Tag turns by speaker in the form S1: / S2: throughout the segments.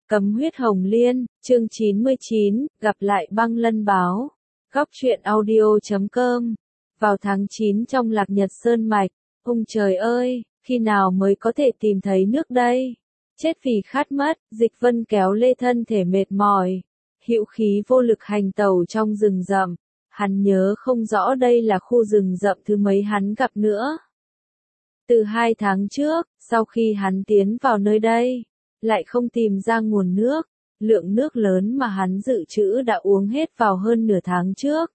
S1: Cấm huyết hồng liên, chương 99, gặp lại băng lân báo. Góc truyện audio.com. Vào tháng 9 trong Lạc Nhật Sơn Mạch, ông trời ơi, khi nào mới có thể tìm thấy nước đây? Chết vì khát mất, Dịch Vân kéo lê thân thể mệt mỏi, hữu khí vô lực hành tẩu trong rừng rậm. Hắn nhớ không rõ đây là khu rừng rậm thứ mấy hắn gặp nữa. Từ 2 tháng trước, sau khi hắn tiến vào nơi đây, lại không tìm ra nguồn nước, lượng nước lớn mà hắn dự trữ đã uống hết vào hơn nửa tháng trước.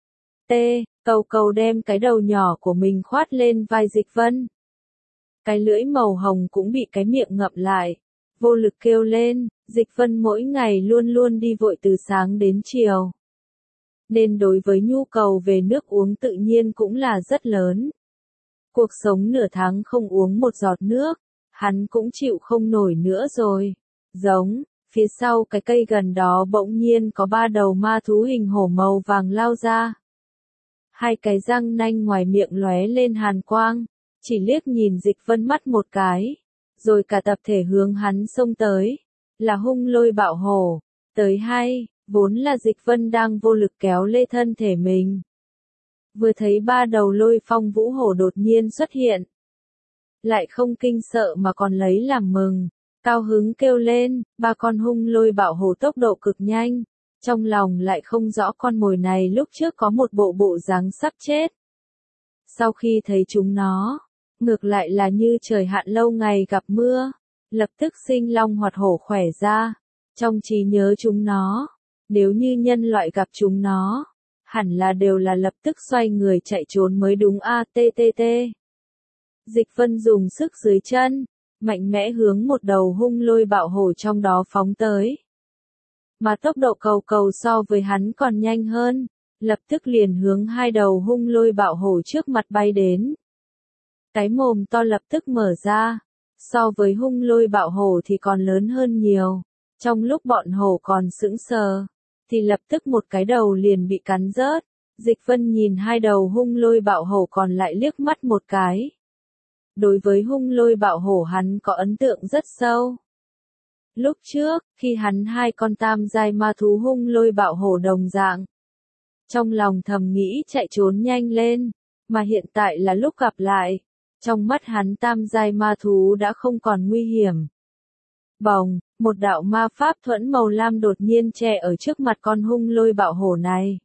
S1: Cầu cầu đem cái đầu nhỏ của mình khoát lên vai Dịch Vân. Cái lưỡi màu hồng cũng bị cái miệng ngậm lại, vô lực kêu lên. Dịch Vân mỗi ngày luôn luôn đi vội từ sáng đến chiều, nên đối với nhu cầu về nước uống tự nhiên cũng là rất lớn. Cuộc sống nửa tháng không uống một giọt nước, hắn cũng chịu không nổi nữa rồi. Giống, phía sau cái cây gần đó bỗng nhiên có 3 đầu ma thú hình hổ màu vàng lao ra. 2 cái răng nanh ngoài miệng lóe lên hàn quang, chỉ liếc nhìn Dịch Vân mắt một cái, rồi cả tập thể hướng hắn xông tới, là hung lôi bạo hổ. Tới hay, vốn là Dịch Vân đang vô lực kéo lê thân thể mình. Vừa thấy 3 đầu lôi phong vũ hổ đột nhiên xuất hiện, lại không kinh sợ mà còn lấy làm mừng, cao hứng kêu lên. 3 con hung lôi bạo hổ tốc độ cực nhanh, trong lòng lại không rõ con mồi này lúc trước có một bộ dáng sắp chết. Sau khi thấy chúng nó, ngược lại là như trời hạn lâu ngày gặp mưa, lập tức sinh long hoạt hổ khỏe ra. Trong trí nhớ chúng nó, nếu như nhân loại gặp chúng nó, hẳn là đều là lập tức xoay người chạy trốn mới đúng a. Dịch Vân dùng sức dưới chân, mạnh mẽ hướng một đầu hung lôi bạo hổ trong đó phóng tới. Mà tốc độ cầu cầu so với hắn còn nhanh hơn, lập tức liền hướng 2 đầu hung lôi bạo hổ trước mặt bay đến. Cái mồm to lập tức mở ra, so với hung lôi bạo hổ thì còn lớn hơn nhiều. Trong lúc bọn hổ còn sững sờ, thì lập tức một cái đầu liền bị cắn rớt. Dịch Vân nhìn 2 đầu hung lôi bạo hổ còn lại liếc mắt một cái. Đối với hung lôi bạo hổ hắn có ấn tượng rất sâu. Lúc trước, khi hắn 2 con tam giai ma thú hung lôi bạo hổ đồng dạng, trong lòng thầm nghĩ chạy trốn nhanh lên, mà hiện tại là lúc gặp lại, trong mắt hắn tam giai ma thú đã không còn nguy hiểm. Bồng, một đạo ma pháp thuẫn màu lam đột nhiên che ở trước mặt con hung lôi bạo hổ này.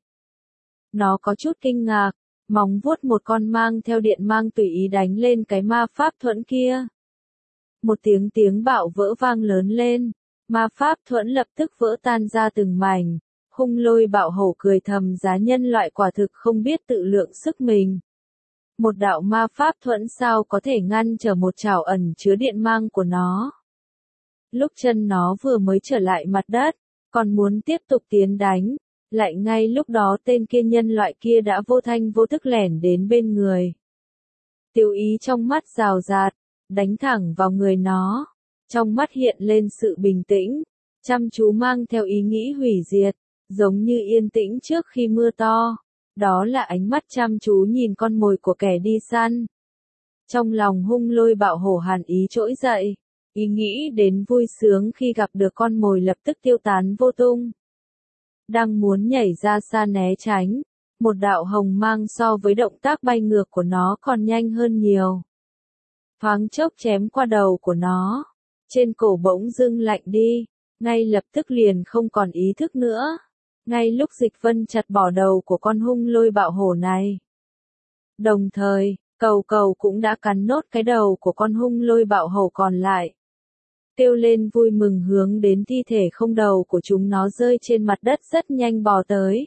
S1: Nó có chút kinh ngạc, móng vuốt một con mang theo điện mang tùy ý đánh lên cái ma pháp thuẫn kia. Một tiếng bạo vỡ vang lớn lên, ma pháp thuẫn lập tức vỡ tan ra từng mảnh. Hung lôi bạo hổ cười thầm giá nhân loại quả thực không biết tự lượng sức mình. Một đạo ma pháp thuẫn sao có thể ngăn trở một chảo ẩn chứa điện mang của nó. Lúc chân nó vừa mới trở lại mặt đất, còn muốn tiếp tục tiến đánh, lại ngay lúc đó tên kia nhân loại kia đã vô thanh vô thức lẻn đến bên người. Tiêu ý trong mắt rào rạt, đánh thẳng vào người nó, trong mắt hiện lên sự bình tĩnh, chăm chú mang theo ý nghĩ hủy diệt, giống như yên tĩnh trước khi mưa to. Đó là ánh mắt chăm chú nhìn con mồi của kẻ đi săn. Trong lòng hung lôi bạo hổ hàn ý trỗi dậy, ý nghĩ đến vui sướng khi gặp được con mồi lập tức tiêu tán vô tung. Đang muốn nhảy ra xa né tránh, một đạo hồng mang so với động tác bay ngược của nó còn nhanh hơn nhiều. Thoáng chốc chém qua đầu của nó, trên cổ bỗng dưng lạnh đi, ngay lập tức liền không còn ý thức nữa. Ngay lúc Dịch Vân chặt bỏ đầu của con hung lôi bạo hổ này, đồng thời, cầu cầu cũng đã cắn nốt cái đầu của con hung lôi bạo hổ còn lại. Kêu lên vui mừng hướng đến thi thể không đầu của chúng nó rơi trên mặt đất rất nhanh bò tới.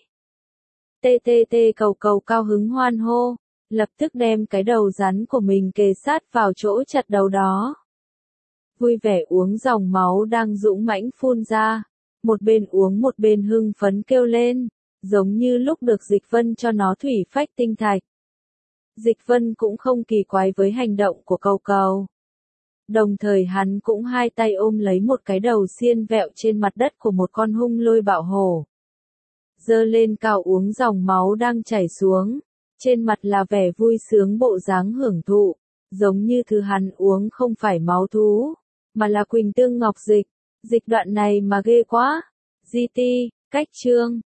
S1: Cầu cầu cao hứng hoan hô, lập tức đem cái đầu rắn của mình kề sát vào chỗ chặt đầu đó. Vui vẻ uống dòng máu đang dũng mãnh phun ra, một bên uống một bên hưng phấn kêu lên, giống như lúc được Dịch Vân cho nó thủy phách tinh thạch. Dịch Vân cũng không kỳ quái với hành động của cầu cầu. Đồng thời hắn cũng 2 tay ôm lấy một cái đầu xiên vẹo trên mặt đất của một con hung lôi bạo hổ. Giơ lên cao uống dòng máu đang chảy xuống, trên mặt là vẻ vui sướng bộ dáng hưởng thụ, giống như thứ hắn uống không phải máu thú, mà là quỳnh tương ngọc dịch. Dịch đoạn này mà ghê quá. GT, cách chương.